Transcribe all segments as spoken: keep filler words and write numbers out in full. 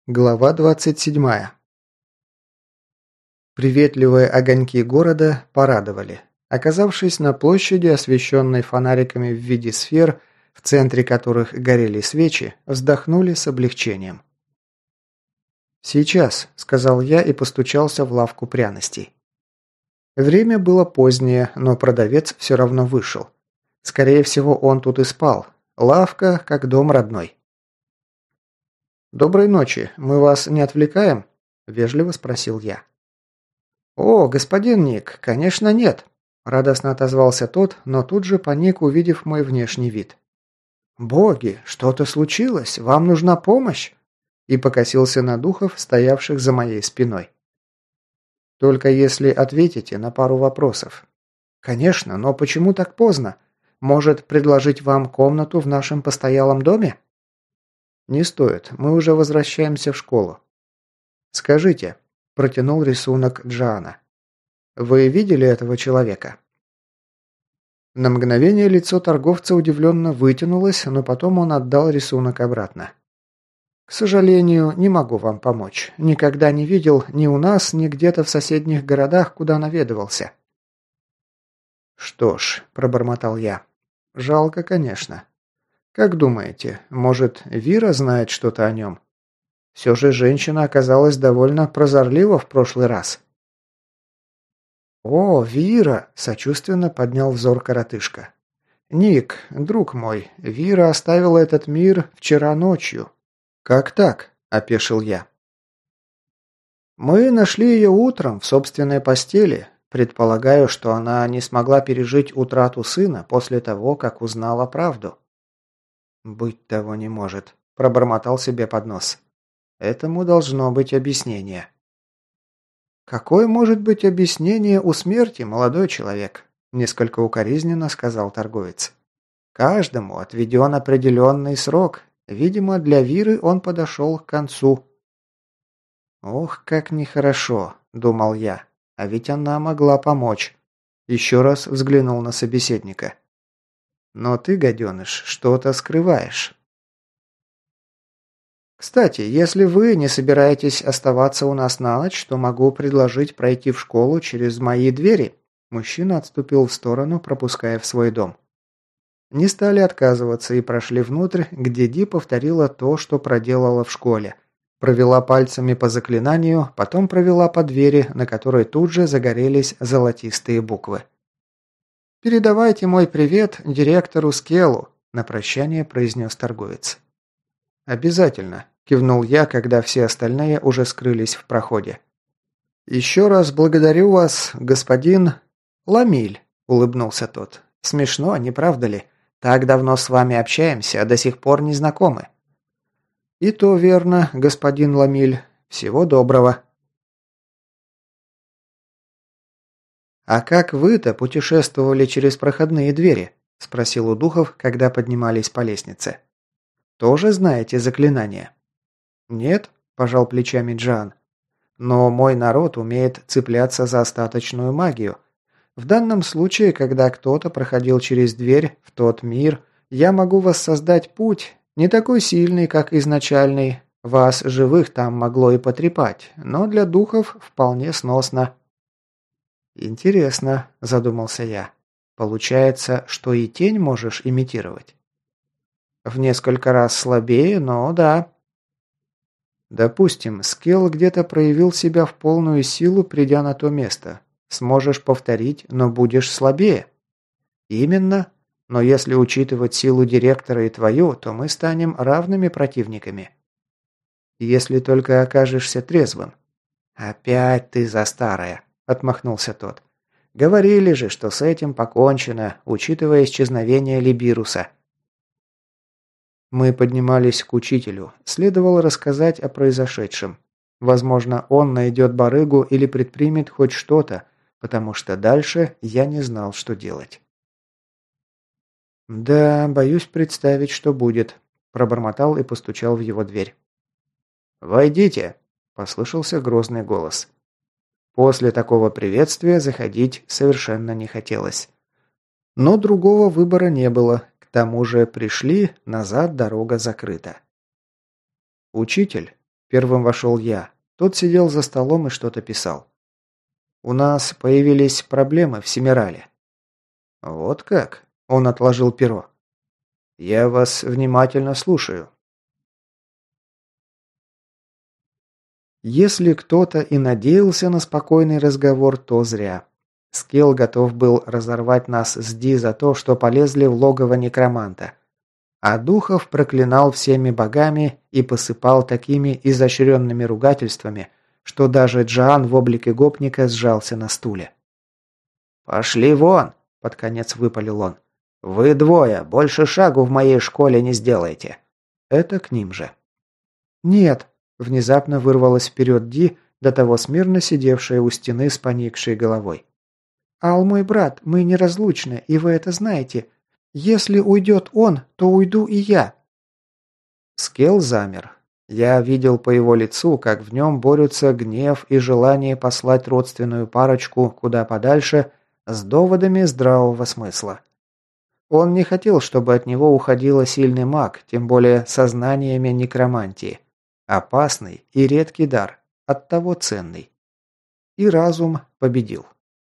Глава двадцать седьмая. Приветливые огоньки города порадовали. Оказавшись на площади, освещенной фонариками в виде сфер, в центре которых горели свечи, вздохнули с облегчением. «Сейчас», — сказал я и постучался в лавку пряностей. Время было позднее, но продавец все равно вышел. Скорее всего, он тут и спал. Лавка, как дом родной. «Доброй ночи. Мы вас не отвлекаем?» – вежливо спросил я. «О, господин Ник, конечно нет», – радостно отозвался тот, но тут же паник, увидев мой внешний вид. «Боги, что-то случилось? Вам нужна помощь?» И покосился на духов, стоявших за моей спиной. «Только если ответите на пару вопросов». «Конечно, но почему так поздно? Может, предложить вам комнату в нашем постоялом доме?» «Не стоит, мы уже возвращаемся в школу». «Скажите», – протянул рисунок Джоанна. «Вы видели этого человека?» На мгновение лицо торговца удивленно вытянулось, но потом он отдал рисунок обратно. «К сожалению, не могу вам помочь. Никогда не видел ни у нас, ни где-то в соседних городах, куда наведывался». «Что ж», – пробормотал я, – «жалко, конечно». «Как думаете, может, Вира знает что-то о нем? Все же женщина оказалась довольно прозорлива в прошлый раз». «О, Вира!» – сочувственно поднял взор коротышка. «Ник, друг мой, Вира оставила этот мир вчера ночью». «Как так?» – опешил я. «Мы нашли ее утром в собственной постели. Предполагаю, что она не смогла пережить утрату сына после того, как узнала правду». «Быть того не может», – пробормотал себе под нос. «Этому должно быть объяснение». «Какое может быть объяснение у смерти, молодой человек?» – несколько укоризненно сказал торговец. «Каждому отведен определенный срок. Видимо, для Виры он подошел к концу». «Ох, как нехорошо», – думал я. «А ведь она могла помочь». Еще раз взглянул на собеседника. «Но ты, гаденыш, что-то скрываешь». «Кстати, если вы не собираетесь оставаться у нас на ночь, то могу предложить пройти в школу через мои двери». Мужчина отступил в сторону, пропуская в свой дом. Не стали отказываться и прошли внутрь, где Ди повторила то, что проделала в школе. Провела пальцами по заклинанию, потом провела по двери, на которой тут же загорелись золотистые буквы. «Передавайте мой привет директору Скеллу», – на прощание произнес торговец. «Обязательно», – кивнул я, когда все остальные уже скрылись в проходе. «Еще раз благодарю вас, господин Ламиль», – улыбнулся тот. «Смешно, не правда ли? Так давно с вами общаемся, а до сих пор не знакомы». «И то верно, господин Ламиль. Всего доброго». «А как вы-то путешествовали через проходные двери?» – спросил у духов, когда поднимались по лестнице. «Тоже знаете заклинание?» «Нет», – пожал плечами Джан. «Но мой народ умеет цепляться за остаточную магию. В данном случае, когда кто-то проходил через дверь в тот мир, я могу воссоздать путь, не такой сильный, как изначальный. Вас, живых, там могло и потрепать, но для духов вполне сносно». «Интересно», – задумался я. «Получается, что и тень можешь имитировать?» «В несколько раз слабее, но да». «Допустим, Скелл где-то проявил себя в полную силу, придя на то место. Сможешь повторить, но будешь слабее». «Именно. Но если учитывать силу директора и твою, то мы станем равными противниками. Если только окажешься трезвым». «Опять ты за старое», – отмахнулся тот. «Говорили же, что с этим покончено, учитывая исчезновение Либируса». Мы поднимались к учителю. Следовало рассказать о произошедшем. Возможно, он найдет барыгу или предпримет хоть что-то, потому что дальше я не знал, что делать. «Да, боюсь представить, что будет», – пробормотал и постучал в его дверь. «Войдите», – послышался грозный голос. После такого приветствия заходить совершенно не хотелось. Но другого выбора не было. К тому же пришли, назад дорога закрыта. «Учитель», Первым вошел я. Тот сидел за столом и что-то писал. «У нас появились проблемы в Семирале». «Вот как?» – он отложил перо. «Я вас внимательно слушаю». Если кто-то и надеялся на спокойный разговор, то зря. Скелл готов был разорвать нас с Ди за то, что полезли в логово некроманта. А Духов проклинал всеми богами и посыпал такими изощренными ругательствами, что даже Джоан в облике гопника сжался на стуле. «Пошли вон!» – под конец выпалил он. «Вы двое, больше шагу в моей школе не сделаете!» Это к ним же. «Нет!» – внезапно вырвалась вперед Ди, до того смирно сидевшая у стены с поникшей головой. «Ал, мой брат, мы неразлучны, и вы это знаете. Если уйдет он, то уйду и я». Скелл замер. Я видел по его лицу, как в нем борются гнев и желание послать родственную парочку куда подальше с доводами здравого смысла. Он не хотел, чтобы от него уходил сильный маг, тем более со знаниями некромантии. Опасный и редкий дар, оттого ценный. И разум победил.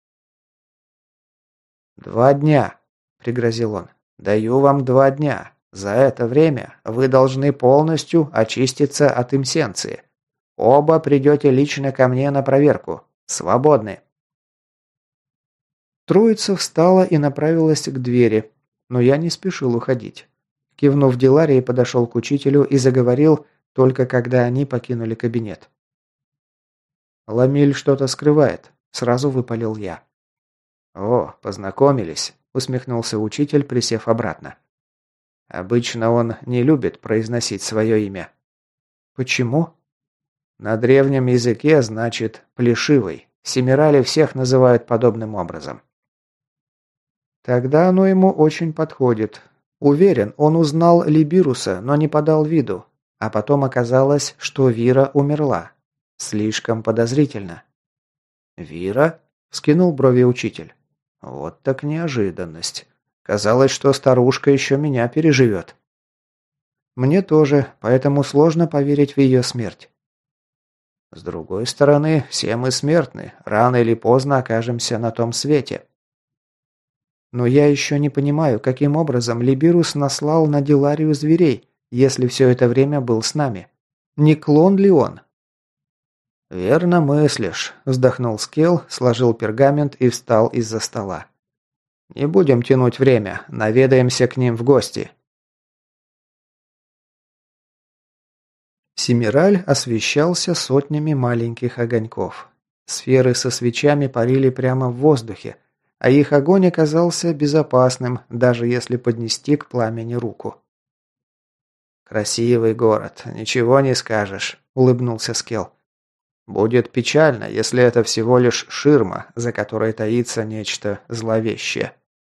«Два дня», – пригрозил он. «Даю вам два дня. За это время вы должны полностью очиститься от имсенции. Оба придете лично ко мне на проверку. Свободны». Троица встала и направилась к двери, но я не спешил уходить. Кивнув Диларии, подошел к учителю и заговорил, только когда они покинули кабинет. «Ламиль что-то скрывает», – сразу выпалил я. «О, познакомились», – усмехнулся учитель, присев обратно. «Обычно он не любит произносить свое имя». «Почему?» «На древнем языке значит «плешивый». В Семирале всех называют подобным образом». «Тогда оно ему очень подходит. Уверен, он узнал Либируса, но не подал виду. А потом оказалось, что Вира умерла. Слишком подозрительно». «Вира?» – вскинул брови учитель. «Вот так неожиданность. Казалось, что старушка еще меня переживет». «Мне тоже, поэтому сложно поверить в ее смерть». «С другой стороны, все мы смертны. Рано или поздно окажемся на том свете». «Но я еще не понимаю, каким образом Либирус наслал на Диларию зверей, если все это время был с нами. Не клон ли он?» «Верно мыслишь», – вздохнул Скелл, сложил пергамент и встал из-за стола. «Не будем тянуть время, наведаемся к ним в гости». Семираль освещался сотнями маленьких огоньков. Сферы со свечами парили прямо в воздухе, а их огонь оказался безопасным, даже если поднести к пламени руку. «Красивый город, ничего не скажешь», – улыбнулся Скелл. «Будет печально, если это всего лишь ширма, за которой таится нечто зловещее».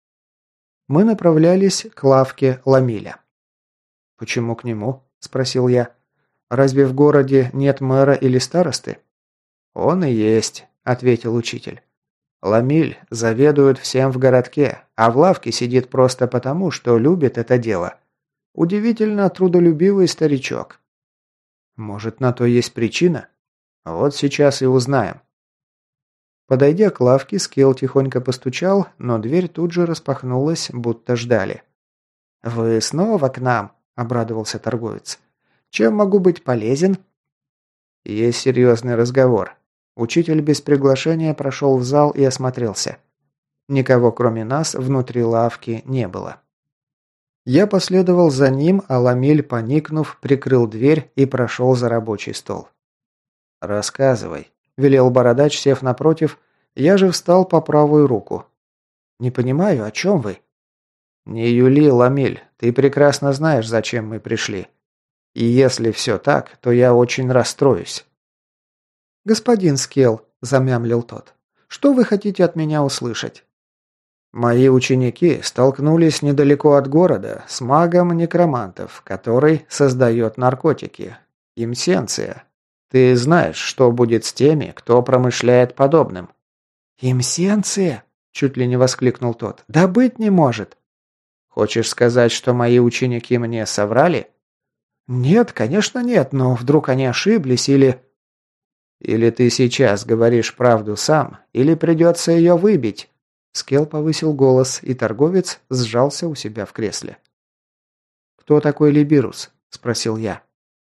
Мы направлялись к лавке Ламиля. «Почему к нему?» – спросил я. «Разве в городе нет мэра или старосты?» «Он и есть», – ответил учитель. «Ламиль заведует всем в городке, а в лавке сидит просто потому, что любит это дело. Удивительно трудолюбивый старичок». «Может, на то есть причина?» «Вот сейчас и узнаем». Подойдя к лавке, Скелл тихонько постучал, но дверь тут же распахнулась, будто ждали. «Вы снова к нам?» – обрадовался торговец. «Чем могу быть полезен?» «Есть серьезный разговор». Учитель без приглашения прошел в зал и осмотрелся. Никого, кроме нас, внутри лавки не было. Я последовал за ним, а Ламиль, поникнув, прикрыл дверь и прошел за рабочий стол. «Рассказывай», – велел бородач, сев напротив, я же встал по правую руку. «Не понимаю, о чем вы?» «Не юли, Ламиль, ты прекрасно знаешь, зачем мы пришли. И если все так, то я очень расстроюсь». «Господин Скелл», – замямлил тот, – «что вы хотите от меня услышать?» «Мои ученики столкнулись недалеко от города с магом некромантов, который создает наркотики. Имсенция. Ты знаешь, что будет с теми, кто промышляет подобным?» «Имсенция?» – чуть ли не воскликнул тот. «Да быть не может!» «Хочешь сказать, что мои ученики мне соврали?» «Нет, конечно нет, но вдруг они ошиблись или...» «Или ты сейчас говоришь правду сам, или придется ее выбить». Скелл повысил голос, и торговец сжался у себя в кресле. «Кто такой Либирус?» – спросил я.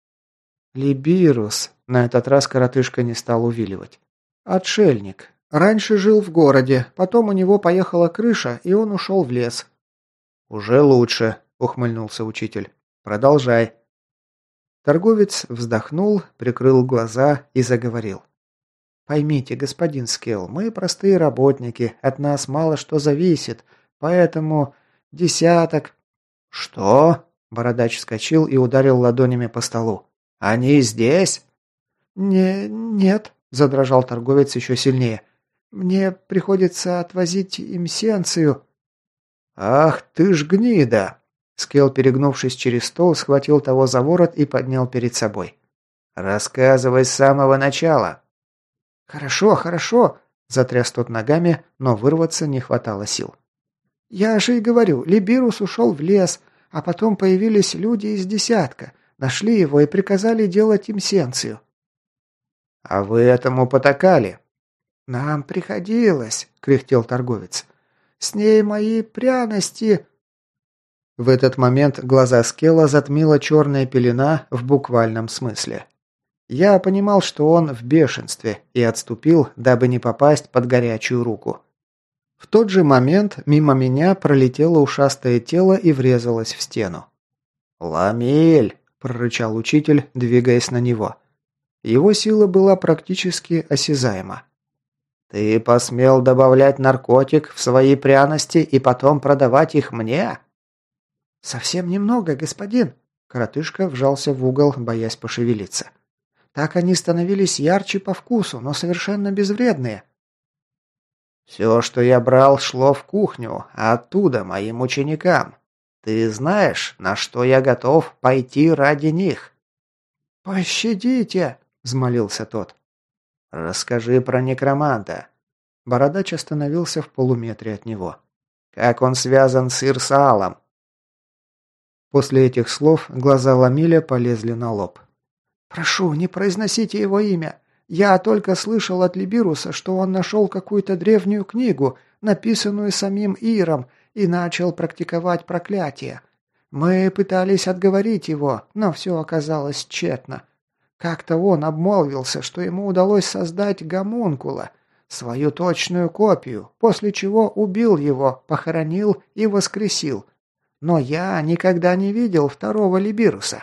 «Либирус», – на этот раз коротышка не стал увиливать. «Отшельник. Раньше жил в городе, потом у него поехала крыша, и он ушел в лес». «Уже лучше», – ухмыльнулся учитель. «Продолжай». Торговец вздохнул, прикрыл глаза и заговорил. «Поймите, господин Скелл, мы простые работники, от нас мало что зависит, поэтому десяток...» «Что?» – бородач вскочил и ударил ладонями по столу. «Они здесь?» «Не... нет», – задрожал торговец еще сильнее. «Мне приходится отвозить им сеанцию». «Ах ты ж гнида!» Скелл, перегнувшись через стол, схватил того за ворот и поднял перед собой. «Рассказывай с самого начала». «Хорошо, хорошо», – затряс тот ногами, но вырваться не хватало сил. «Я же и говорю, Либирус ушел в лес, а потом появились люди из десятка, нашли его и приказали делать им сеанцию». «А вы этому потакали?» «Нам приходилось», – кряхтел торговец. «С ней мои пряности...» В этот момент глаза Скелла затмила черная пелена в буквальном смысле. Я понимал, что он в бешенстве, и отступил, дабы не попасть под горячую руку. В тот же момент мимо меня пролетело ушастое тело и врезалось в стену. «Ламель!» – прорычал учитель, двигаясь на него. Его сила была практически осязаема. «Ты посмел добавлять наркотик в свои пряности и потом продавать их мне?» «Совсем немного, господин!» Коротышка вжался в угол, боясь пошевелиться. «Так они становились ярче по вкусу, но совершенно безвредные». «Все, что я брал, шло в кухню, а оттуда моим ученикам. Ты знаешь, на что я готов пойти ради них?» «Пощадите!» – взмолился тот. «Расскажи про некроманта». Бородач остановился в полуметре от него. «Как он связан с Ирсаалом?» После этих слов глаза Ламиля полезли на лоб. «Прошу, не произносите его имя. Я только слышал от Либируса, что он нашел какую-то древнюю книгу, написанную самим Иром, и начал практиковать проклятие. Мы пытались отговорить его, но все оказалось тщетно. Как-то он обмолвился, что ему удалось создать гомункула, свою точную копию, после чего убил его, похоронил и воскресил. Но я никогда не видел второго Либируса».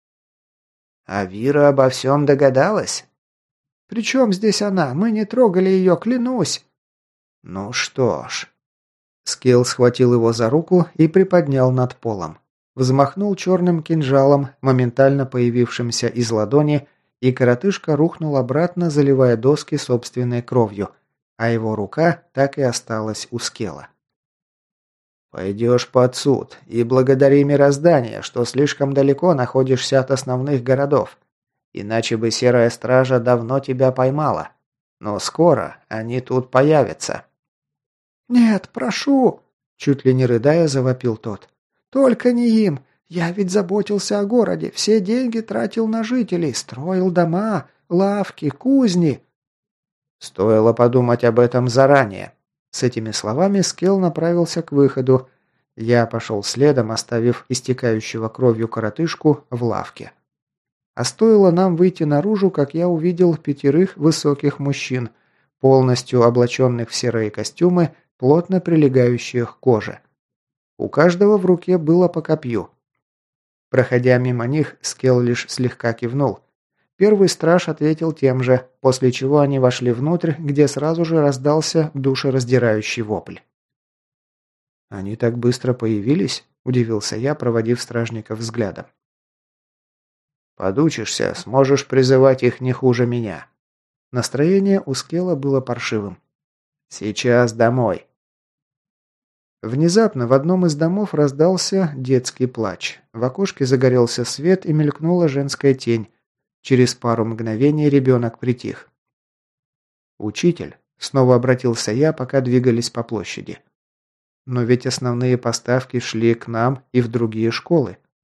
«А Вира обо всем догадалась?» «При чем здесь она? Мы не трогали ее, клянусь!» «Ну что ж...» Скелл схватил его за руку и приподнял над полом. Взмахнул черным кинжалом, моментально появившимся из ладони, и коротышка рухнул обратно, заливая доски собственной кровью, а его рука так и осталась у Скелла. «Пойдешь под суд и благодари мироздание, что слишком далеко находишься от основных городов. Иначе бы Серая Стража давно тебя поймала. Но скоро они тут появятся». «Нет, прошу!» – чуть ли не рыдая завопил тот. «Только не им! Я ведь заботился о городе, все деньги тратил на жителей, строил дома, лавки, кузни». «Стоило подумать об этом заранее». С этими словами Скелл направился к выходу. Я пошел следом, оставив истекающего кровью коротышку в лавке. А стоило нам выйти наружу, как я увидел пятерых высоких мужчин, полностью облаченных в серые костюмы, плотно прилегающие к коже. У каждого в руке было по копью. Проходя мимо них, Скелл лишь слегка кивнул. Первый страж ответил тем же, после чего они вошли внутрь, где сразу же раздался душераздирающий вопль. «Они так быстро появились?» – удивился я, проводив стражников взглядом. «Подучишься, сможешь призывать их не хуже меня». Настроение у Скелла было паршивым. «Сейчас домой». Внезапно в одном из домов раздался детский плач. В окошке загорелся свет и мелькнула женская тень. Через пару мгновений ребенок притих. «Учитель», — снова обратился я, пока двигались по площади. «Но ведь основные поставки шли к нам и в другие школы.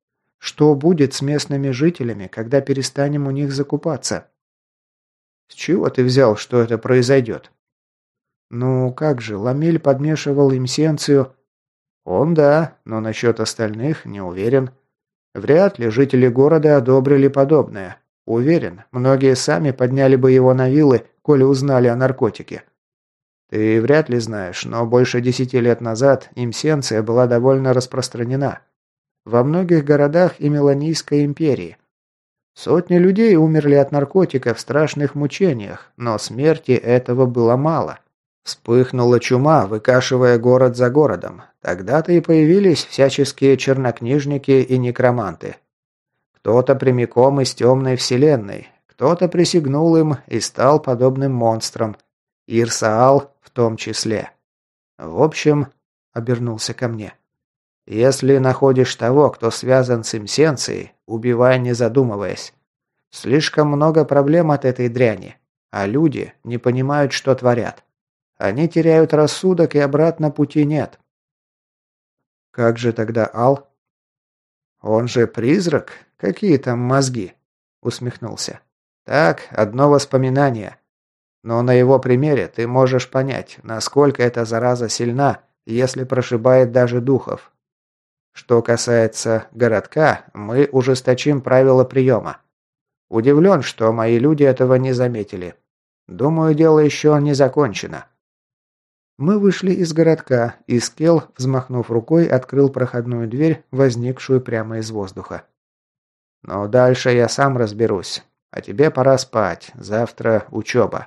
Что будет с местными жителями, когда перестанем у них закупаться? С чего ты взял, что это произойдет? Ну, как же, Ламель подмешивал им сенцию. Он да, но насчет остальных не уверен. Вряд ли жители города одобрили подобное. Уверен, многие сами подняли бы его на вилы, коли узнали о наркотике. Ты вряд ли знаешь, но больше десяти лет назад имсенция была довольно распространена. Во многих городах и Меланийской империи. Сотни людей умерли от наркотика в страшных мучениях, но смерти этого было мало. Вспыхнула чума, выкашивая город за городом. Тогда-то и появились всяческие чернокнижники и некроманты. Кто-то прямиком из темной вселенной, кто-то присягнул им и стал подобным монстрам. Ирсаал в том числе. В общем, обернулся ко мне. Если находишь того, кто связан с имсенцией, убивай, не задумываясь. Слишком много проблем от этой дряни, а люди не понимают, что творят. Они теряют рассудок, и обратно пути нет. Как же тогда Ал? Он же призрак? Какие там мозги? Усмехнулся. Так, одно воспоминание. Но на его примере ты можешь понять, насколько эта зараза сильна, если прошибает даже духов. Что касается городка, мы ужесточим правила приема. Удивлен, что мои люди этого не заметили. Думаю, дело еще не закончено. Мы вышли из городка, и Скелл, взмахнув рукой, открыл проходную дверь, возникшую прямо из воздуха. Но дальше я сам разберусь. А тебе пора спать. Завтра учеба.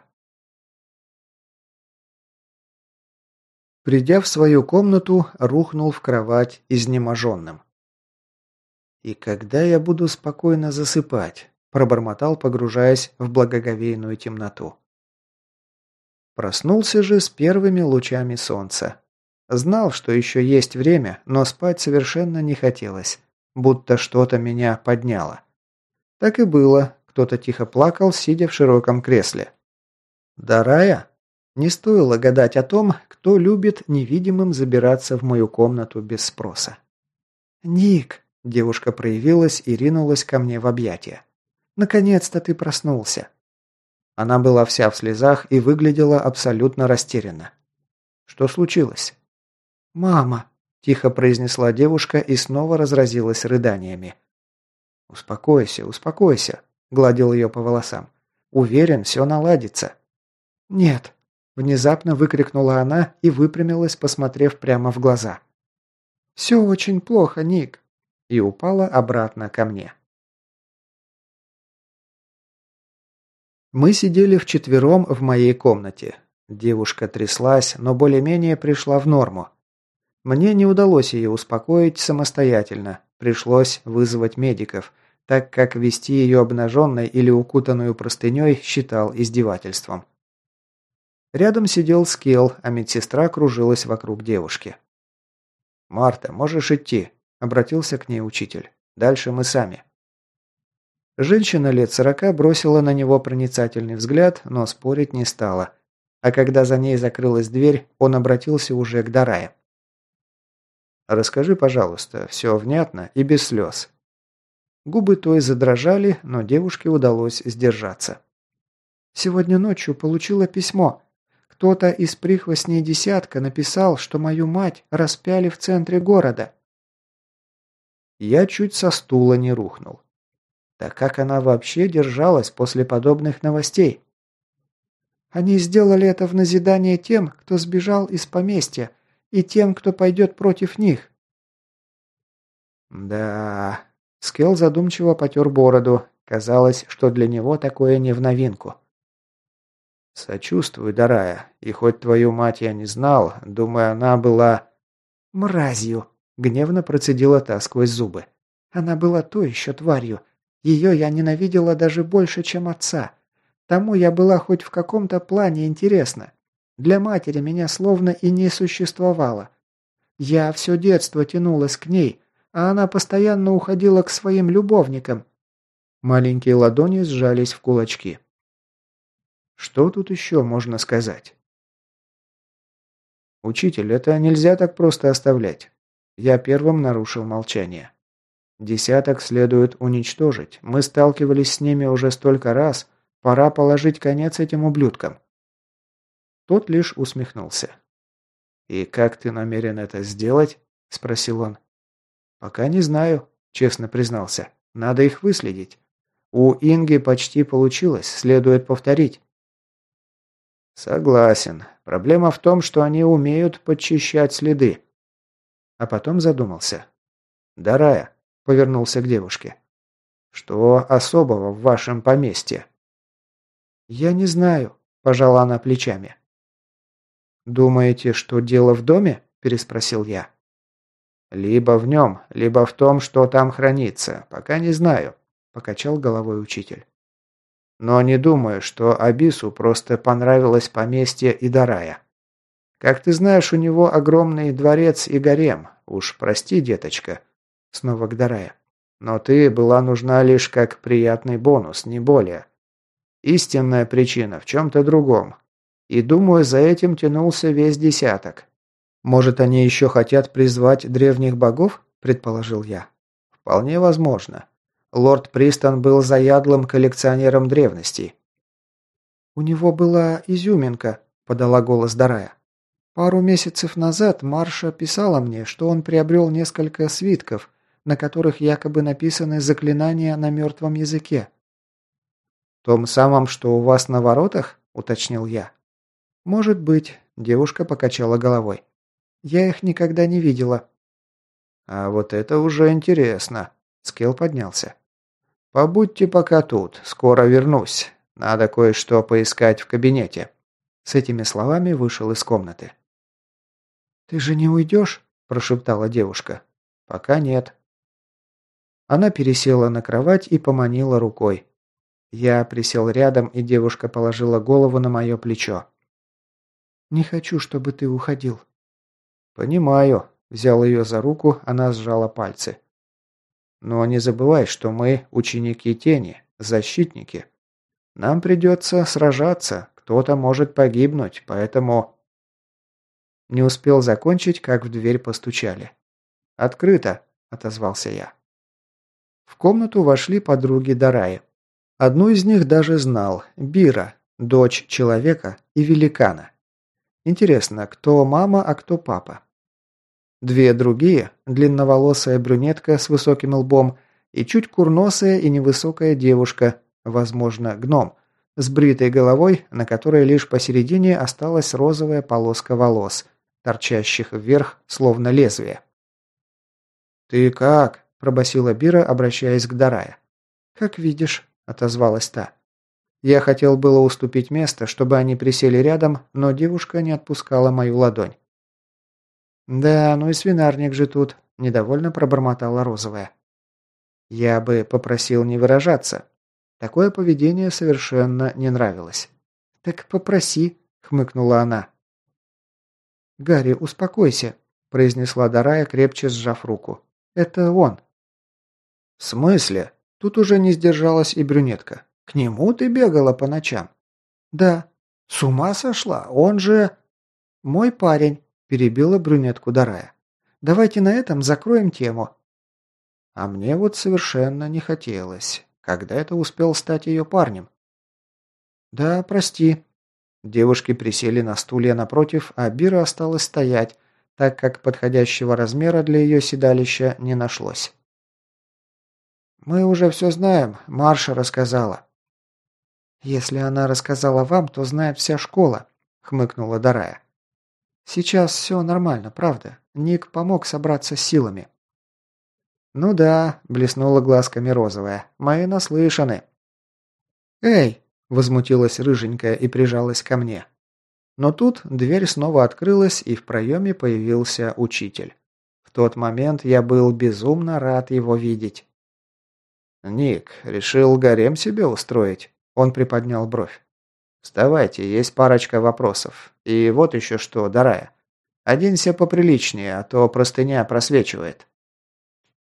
Придя в свою комнату, рухнул в кровать изнеможенным. «И когда я буду спокойно засыпать?» – пробормотал, погружаясь в благоговейную темноту. Проснулся же с первыми лучами солнца. Знал, что еще есть время, но спать совершенно не хотелось, будто что-то меня подняло. Так и было, кто-то тихо плакал, сидя в широком кресле. «Дарая?» Не стоило гадать о том, кто любит невидимым забираться в мою комнату без спроса. «Ник!» – девушка проявилась и ринулась ко мне в объятия. «Наконец-то ты проснулся!» Она была вся в слезах и выглядела абсолютно растерянно. «Что случилось?» «Мама!» – тихо произнесла девушка и снова разразилась рыданиями. «Успокойся, успокойся!» – гладил ее по волосам. «Уверен, все наладится». «Нет!» Внезапно выкрикнула она и выпрямилась, посмотрев прямо в глаза. «Все очень плохо, Ник!» И упала обратно ко мне. Мы сидели вчетвером в моей комнате. Девушка тряслась, но более-менее пришла в норму. Мне не удалось ее успокоить самостоятельно. Пришлось вызвать медиков, так как вести ее обнаженной или укутанную простыней считал издевательством. Рядом сидел Скелл, а медсестра кружилась вокруг девушки. «Марта, можешь идти», – обратился к ней учитель. «Дальше мы сами». Женщина лет сорока бросила на него проницательный взгляд, но спорить не стала. А когда за ней закрылась дверь, он обратился уже к Дарае. «Расскажи, пожалуйста, все внятно и без слез». Губы той задрожали, но девушке удалось сдержаться. «Сегодня ночью получила письмо. Кто-то из прихвостней десятка написал, что мою мать распяли в центре города». Я чуть со стула не рухнул. Так как она вообще держалась после подобных новостей? «Они сделали это в назидание тем, кто сбежал из поместья, и тем, кто пойдет против них». «Да...» Скелл задумчиво потер бороду. Казалось, что для него такое не в новинку. «Сочувствую, Дарая, и хоть твою мать я не знал, думаю, она была...» «Мразью!» — гневно процедила та сквозь зубы. «Она была той еще тварью. Ее я ненавидела даже больше, чем отца. Тому я была хоть в каком-то плане интересна. Для матери меня словно и не существовало. Я все детство тянулась к ней, а она постоянно уходила к своим любовникам». Маленькие ладони сжались в кулачки. Что тут еще можно сказать? «Учитель, это нельзя так просто оставлять». Я первым нарушил молчание. Десяток следует уничтожить. Мы сталкивались с ними уже столько раз. Пора положить конец этим ублюдкам». Тот лишь усмехнулся. «И как ты намерен это сделать?» – спросил он. «Пока не знаю», – честно признался. «Надо их выследить. У Инги почти получилось, следует повторить». «Согласен. Проблема в том, что они умеют подчищать следы». А потом задумался. «Дарая», – повернулся к девушке. «Что особого в вашем поместье?» «Я не знаю», – пожала она плечами. «Думаете, что дело в доме?» – переспросил я. «Либо в нем, либо в том, что там хранится. Пока не знаю», – покачал головой учитель. «Но не думаю, что Абису просто понравилось поместье и Дарая. Как ты знаешь, у него огромный дворец и гарем. Уж прости, деточка». Снова к Дарая. «Но ты была нужна лишь как приятный бонус, не более. Истинная причина в чем-то другом. И думаю, за этим тянулся весь десяток». «Может, они еще хотят призвать древних богов?» – предположил я. «Вполне возможно. Лорд Пристон был заядлым коллекционером древностей». «У него была изюминка», – подала голос Дарая. «Пару месяцев назад Марша писала мне, что он приобрел несколько свитков, на которых якобы написаны заклинания на мертвом языке». «Том самом, что у вас на воротах?» – уточнил я. «Может быть», – девушка покачала головой. «Я их никогда не видела». «А вот это уже интересно», – Скелл поднялся. «Побудьте пока тут, скоро вернусь. Надо кое-что поискать в кабинете». С этими словами вышел из комнаты. «Ты же не уйдешь?» – прошептала девушка. «Пока нет». Она пересела на кровать и поманила рукой. Я присел рядом, и девушка положила голову на мое плечо. «Не хочу, чтобы ты уходил». «Понимаю», – взял ее за руку, она сжала пальцы. «Но не забывай, что мы ученики тени, защитники. Нам придется сражаться, кто-то может погибнуть, поэтому...» Не успел закончить, как в дверь постучали. «Открыто», – отозвался я. В комнату вошли подруги Дараи. Одну из них даже знал – Бира, дочь человека и великана. Интересно, кто мама, а кто папа? Две другие – длинноволосая брюнетка с высоким лбом и чуть курносая и невысокая девушка, возможно, гном, с бритой головой, на которой лишь посередине осталась розовая полоска волос, торчащих вверх, словно лезвие. «Ты как?» – пробасила Бира, обращаясь к Дарая. «Как видишь», – отозвалась та. Я хотел было уступить место, чтобы они присели рядом, но девушка не отпускала мою ладонь. «Да, ну и свинарник же тут», – недовольно пробормотала розовая. Я бы попросил не выражаться. Такое поведение совершенно не нравилось. «Так попроси», – хмыкнула она. «Гарри, успокойся», – произнесла Дарая, крепче сжав руку. «Это он». «В смысле?» Тут уже не сдержалась и брюнетка. «К нему ты бегала по ночам?» «Да». «С ума сошла? Он же...» «Мой парень», – перебила брюнетку Дарая. «Давайте на этом закроем тему». А мне вот совершенно не хотелось. Когда это успел стать ее парнем? «Да, прости». Девушки присели на стулья напротив, а Бира осталась стоять, так как подходящего размера для ее седалища не нашлось. «Мы уже все знаем, Марша рассказала». «Если она рассказала вам, то знает вся школа», — хмыкнула Дарая. «Сейчас все нормально, правда. Ник помог собраться с силами». «Ну да», — блеснула глазками розовая, — «мои наслышаны». «Эй!» — возмутилась рыженькая и прижалась ко мне. Но тут дверь снова открылась, и в проеме появился учитель. В тот момент я был безумно рад его видеть. «Ник, решил гарем себе устроить?» Он приподнял бровь. «Вставайте, есть парочка вопросов. И вот еще что, Дарая. Оденься поприличнее, а то простыня просвечивает».